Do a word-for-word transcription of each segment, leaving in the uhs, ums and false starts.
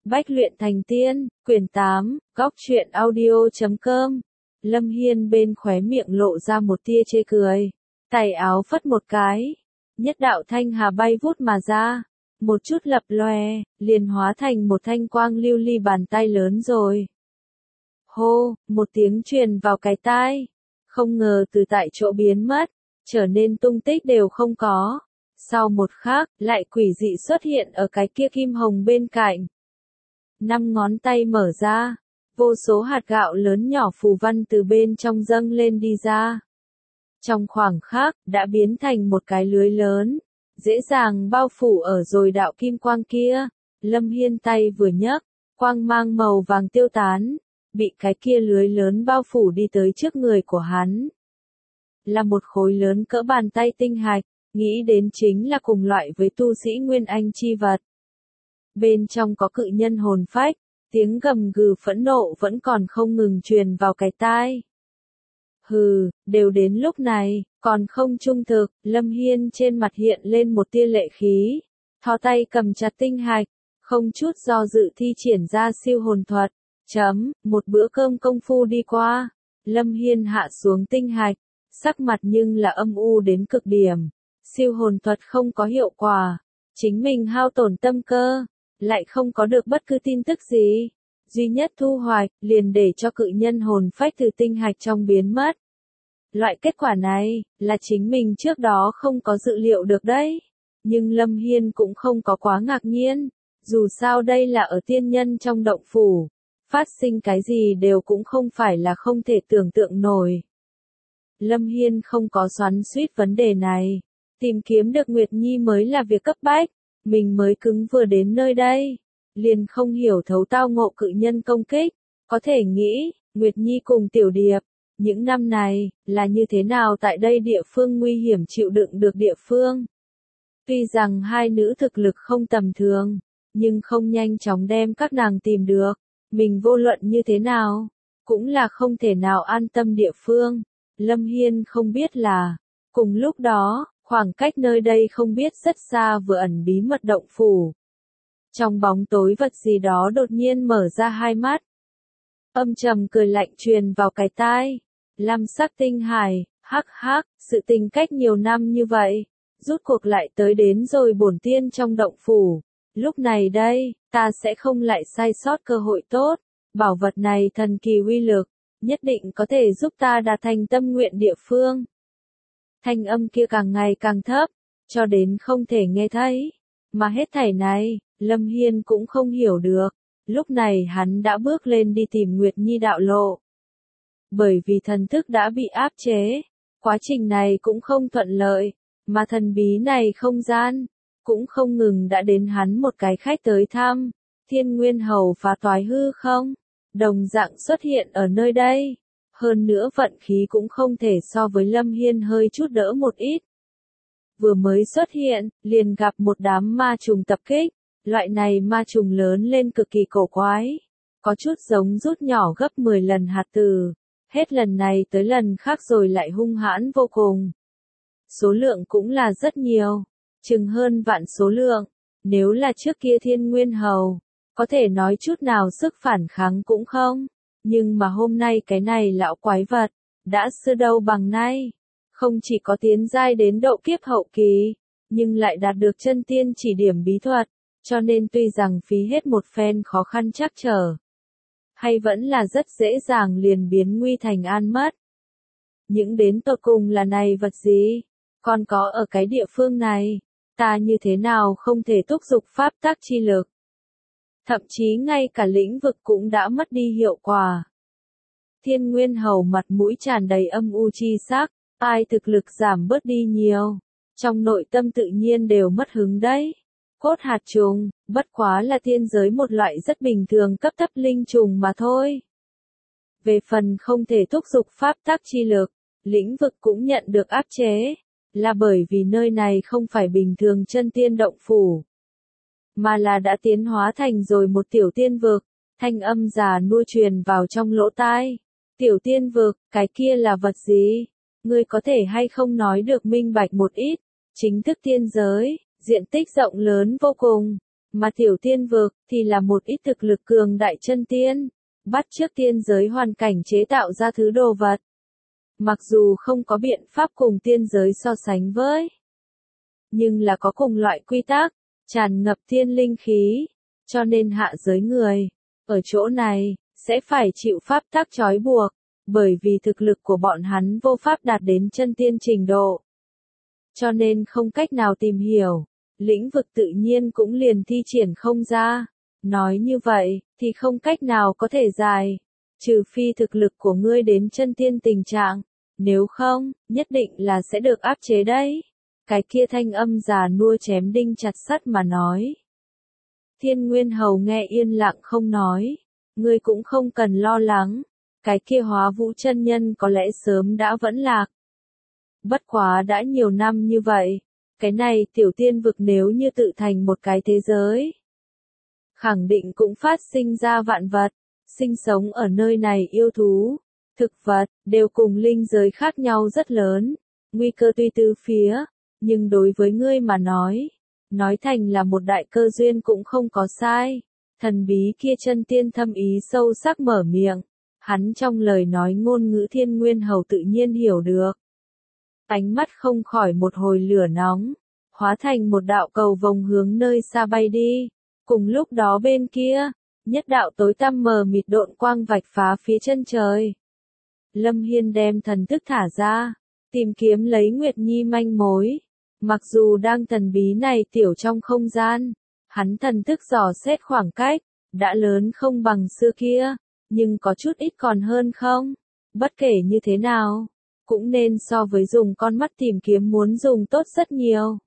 Bách luyện thành tiên, quyển tám, góc truyện audio chấm com. Lâm Hiên bên khóe miệng lộ ra một tia chê cười. Tay áo phất một cái. Nhất đạo thanh hà bay vút mà ra. Một chút lập lòe, liền hóa thành một thanh quang lưu ly bàn tay lớn rồi. Hô, một tiếng truyền vào cái tai. Không ngờ từ tại chỗ biến mất, trở nên tung tích đều không có. Sau một khắc, lại quỷ dị xuất hiện ở cái kia kim hồng bên cạnh. Năm ngón tay mở ra, vô số hạt gạo lớn nhỏ phù văn từ bên trong dâng lên đi ra. Trong khoảng khắc, đã biến thành một cái lưới lớn, dễ dàng bao phủ ở rồi đạo kim quang kia. Lâm Hiên tay vừa nhấc, quang mang màu vàng tiêu tán, bị cái kia lưới lớn bao phủ đi tới trước người của hắn. Là một khối lớn cỡ bàn tay tinh hạch, nghĩ đến chính là cùng loại với tu sĩ Nguyên Anh chi vật. Bên trong có cự nhân hồn phách, tiếng gầm gừ phẫn nộ vẫn còn không ngừng truyền vào cái tai. Hừ, đều đến lúc này, còn không trung thực. Lâm Hiên trên mặt hiện lên một tia lệ khí, thò tay cầm chặt tinh hạch, không chút do dự thi triển ra siêu hồn thuật. Chấm, một bữa cơm công phu đi qua, Lâm Hiên hạ xuống tinh hạch, sắc mặt nhưng là âm u đến cực điểm. Siêu hồn thuật không có hiệu quả, chính mình hao tổn tâm cơ, lại không có được bất cứ tin tức gì. Duy nhất thu hoạch, liền để cho cự nhân hồn phách từ tinh hạch trong biến mất. Loại kết quả này, là chính mình trước đó không có dự liệu được đấy. Nhưng Lâm Hiên cũng không có quá ngạc nhiên, dù sao đây là ở tiên nhân trong động phủ. Phát sinh cái gì đều cũng không phải là không thể tưởng tượng nổi. Lâm Hiên không có xoắn xuýt vấn đề này. Tìm kiếm được Nguyệt Nhi mới là việc cấp bách. Mình mới cứng vừa đến nơi đây, liền không hiểu thấu tao ngộ cự nhân công kích. Có thể nghĩ, Nguyệt Nhi cùng Tiểu Điệp, những năm này, là như thế nào tại đây địa phương nguy hiểm chịu đựng được địa phương. Tuy rằng hai nữ thực lực không tầm thường, nhưng không nhanh chóng đem các nàng tìm được. Mình vô luận như thế nào, cũng là không thể nào an tâm địa phương. Lâm Hiên không biết là, cùng lúc đó, khoảng cách nơi đây không biết rất xa vừa ẩn bí mật động phủ. Trong bóng tối vật gì đó đột nhiên mở ra hai mắt. Âm trầm cười lạnh truyền vào cái tai. Lam sắc tinh hải, hắc hắc, sự tình cách nhiều năm như vậy, rút cuộc lại tới đến rồi bổn tiên trong động phủ. Lúc này đây, ta sẽ không lại sai sót cơ hội tốt. Bảo vật này thần kỳ uy lực, nhất định có thể giúp ta đạt thành tâm nguyện địa phương. Thanh âm kia càng ngày càng thấp, cho đến không thể nghe thấy. Mà hết thảy này, Lâm Hiên cũng không hiểu được. Lúc này hắn đã bước lên đi tìm Nguyệt Nhi đạo lộ. Bởi vì thần thức đã bị áp chế, quá trình này cũng không thuận lợi, mà thần bí này không gian, cũng không ngừng đã đến hắn một cái khách tới thăm. Thiên Nguyên Hầu phá toái hư không, đồng dạng xuất hiện ở nơi đây. Hơn nữa vận khí cũng không thể so với Lâm Hiên hơi chút đỡ một ít. Vừa mới xuất hiện, liền gặp một đám ma trùng tập kích. Loại này ma trùng lớn lên cực kỳ cổ quái. Có chút giống rút nhỏ gấp mười lần hạt từ. Hết lần này tới lần khác rồi lại hung hãn vô cùng. Số lượng cũng là rất nhiều. Chừng hơn vạn số lượng. Nếu là trước kia Thiên Nguyên Hầu, có thể nói chút nào sức phản kháng cũng không. Nhưng mà hôm nay cái này lão quái vật, đã xưa đâu bằng nay. Không chỉ có tiến giai đến độ kiếp hậu kỳ, nhưng lại đạt được chân tiên chỉ điểm bí thuật, cho nên tuy rằng phí hết một phen khó khăn trắc trở, hay vẫn là rất dễ dàng liền biến nguy thành an mất. Những đến tột cùng là này vật gì, còn có ở cái địa phương này, ta như thế nào không thể thúc giục pháp tác chi lực. Thậm chí ngay cả lĩnh vực cũng đã mất đi hiệu quả. Thiên Nguyên Hầu mặt mũi tràn đầy âm u chi sắc, ai thực lực giảm bớt đi nhiều, trong nội tâm tự nhiên đều mất hứng đấy. Cốt hạt trùng, bất quá là thiên giới một loại rất bình thường cấp thấp linh trùng mà thôi. Về phần không thể thúc giục pháp tác chi lực, lĩnh vực cũng nhận được áp chế, là bởi vì nơi này không phải bình thường chân tiên động phủ, mà là đã tiến hóa thành rồi một tiểu tiên vực. Thanh âm già nua truyền vào trong lỗ tai. Tiểu tiên vực, cái kia là vật gì? Ngươi có thể hay không nói được minh bạch một ít? Chính thức tiên giới, diện tích rộng lớn vô cùng, Mà tiểu tiên vực thì là một ít thực lực cường đại chân tiên, bắt chước tiên giới hoàn cảnh chế tạo ra thứ đồ vật. Mặc dù không có biện pháp cùng tiên giới so sánh với, nhưng là có cùng loại quy tắc, tràn ngập tiên linh khí, cho nên hạ giới người, ở chỗ này, sẽ phải chịu pháp tắc trói buộc, bởi vì thực lực của bọn hắn vô pháp đạt đến chân tiên trình độ. Cho nên không cách nào tìm hiểu, lĩnh vực tự nhiên cũng liền thi triển không ra. Nói như vậy, thì không cách nào có thể dài, trừ phi thực lực của ngươi đến chân tiên tình trạng, nếu không, nhất định là sẽ được áp chế đấy. Cái kia thanh âm già nua chém đinh chặt sắt mà nói. Thiên Nguyên Hầu nghe yên lặng không nói, ngươi cũng không cần lo lắng, cái kia Hóa Vũ chân nhân có lẽ sớm đã vẫn lạc. Bất quá đã nhiều năm như vậy, cái này tiểu tiên vực nếu như tự thành một cái thế giới, khẳng định cũng phát sinh ra vạn vật, sinh sống ở nơi này yêu thú, thực vật, đều cùng linh giới khác nhau rất lớn, nguy cơ tuy từ phía, nhưng đối với ngươi mà nói, nói thành là một đại cơ duyên cũng không có sai. Thần bí kia chân tiên thâm ý sâu sắc mở miệng, hắn trong lời nói ngôn ngữ Thiên Nguyên Hầu tự nhiên hiểu được. Ánh mắt không khỏi một hồi lửa nóng, hóa thành một đạo cầu vồng hướng nơi xa bay đi. Cùng lúc đó bên kia, nhất đạo tối tăm mờ mịt độn quang vạch phá phía chân trời. Lâm Hiên đem thần thức thả ra, tìm kiếm lấy Nguyệt Nhi manh mối. Mặc dù đang thần bí này tiểu trong không gian, hắn thần thức dò xét khoảng cách, đã lớn không bằng xưa kia, nhưng có chút ít còn hơn không. Bất kể như thế nào, cũng nên so với dùng con mắt tìm kiếm muốn dùng tốt rất nhiều.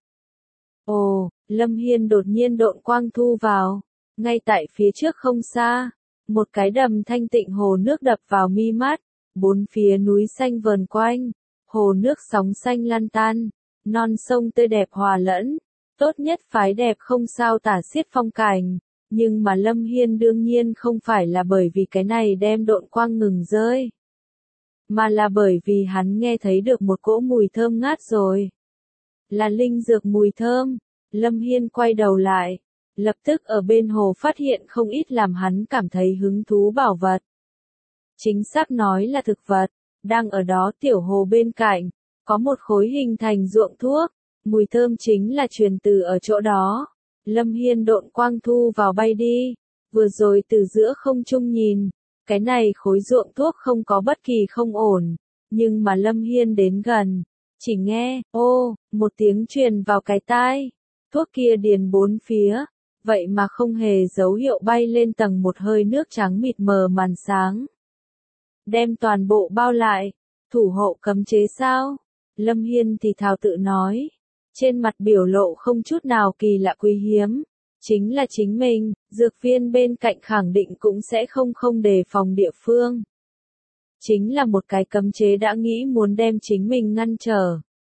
Ồ, Lâm Hiên đột nhiên độn quang thu vào, ngay tại phía trước không xa, một cái đầm thanh tịnh hồ nước đập vào mi mắt, bốn phía núi xanh vờn quanh, hồ nước sóng xanh lan tan, non sông tươi đẹp hòa lẫn, tốt nhất phái đẹp không sao tả xiết phong cảnh, nhưng mà Lâm Hiên đương nhiên không phải là bởi vì cái này đem độn quang ngừng rơi, mà là bởi vì hắn nghe thấy được một cỗ mùi thơm ngát rồi. Là linh dược mùi thơm. Lâm Hiên quay đầu lại, lập tức ở bên hồ phát hiện không ít làm hắn cảm thấy hứng thú bảo vật. Chính xác nói là thực vật, đang ở đó tiểu hồ bên cạnh, có một khối hình thành ruộng thuốc, mùi thơm chính là truyền từ ở chỗ đó. Lâm Hiên độn quang thu vào bay đi, vừa rồi từ giữa không trung nhìn, cái này khối ruộng thuốc không có bất kỳ không ổn, nhưng mà Lâm Hiên đến gần, chỉ nghe, ô, một tiếng truyền vào cái tai, thuốc kia điền bốn phía, vậy mà không hề dấu hiệu bay lên tầng một hơi nước trắng mịt mờ màn sáng. Đem toàn bộ bao lại, thủ hộ cấm chế sao? Lâm Hiên thì thào tự nói, trên mặt biểu lộ không chút nào kỳ lạ quý hiếm, chính là chính mình, dược viên bên cạnh khẳng định cũng sẽ không không đề phòng địa phương. Chính là một cái cấm chế đã nghĩ muốn đem chính mình ngăn trở.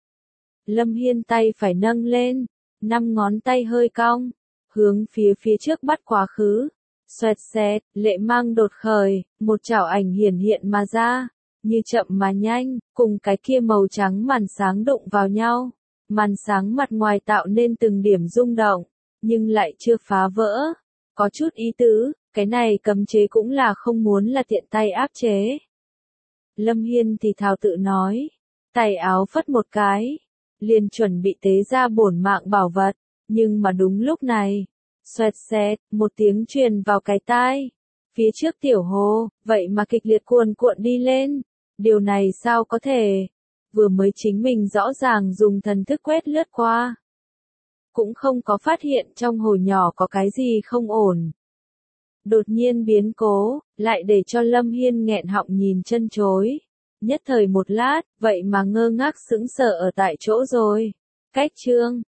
Lâm Hiên tay phải nâng lên, năm ngón tay hơi cong, hướng phía phía trước bắt quá khứ. Xoẹt xẹt, lệ mang đột khởi, một chảo ảnh hiển hiện mà ra, như chậm mà nhanh, cùng cái kia màu trắng màn sáng đụng vào nhau. Màn sáng mặt ngoài tạo nên từng điểm rung động, nhưng lại chưa phá vỡ. Có chút ý tứ, cái này cấm chế cũng là không muốn là tiện tay áp chế. Lâm Hiên thì thào tự nói, tay áo phất một cái, liền chuẩn bị tế ra bổn mạng bảo vật, nhưng mà đúng lúc này, xoẹt xẹt, một tiếng truyền vào cái tai. Phía trước tiểu hồ, vậy mà kịch liệt cuồn cuộn đi lên. Điều này sao có thể? Vừa mới chính mình rõ ràng dùng thần thức quét lướt qua, cũng không có phát hiện trong hồ nhỏ có cái gì không ổn. Đột nhiên biến cố, lại để cho Lâm Hiên nghẹn họng nhìn chân chối. Nhất thời một lát, vậy mà ngơ ngác sững sờ ở tại chỗ rồi. Cách chương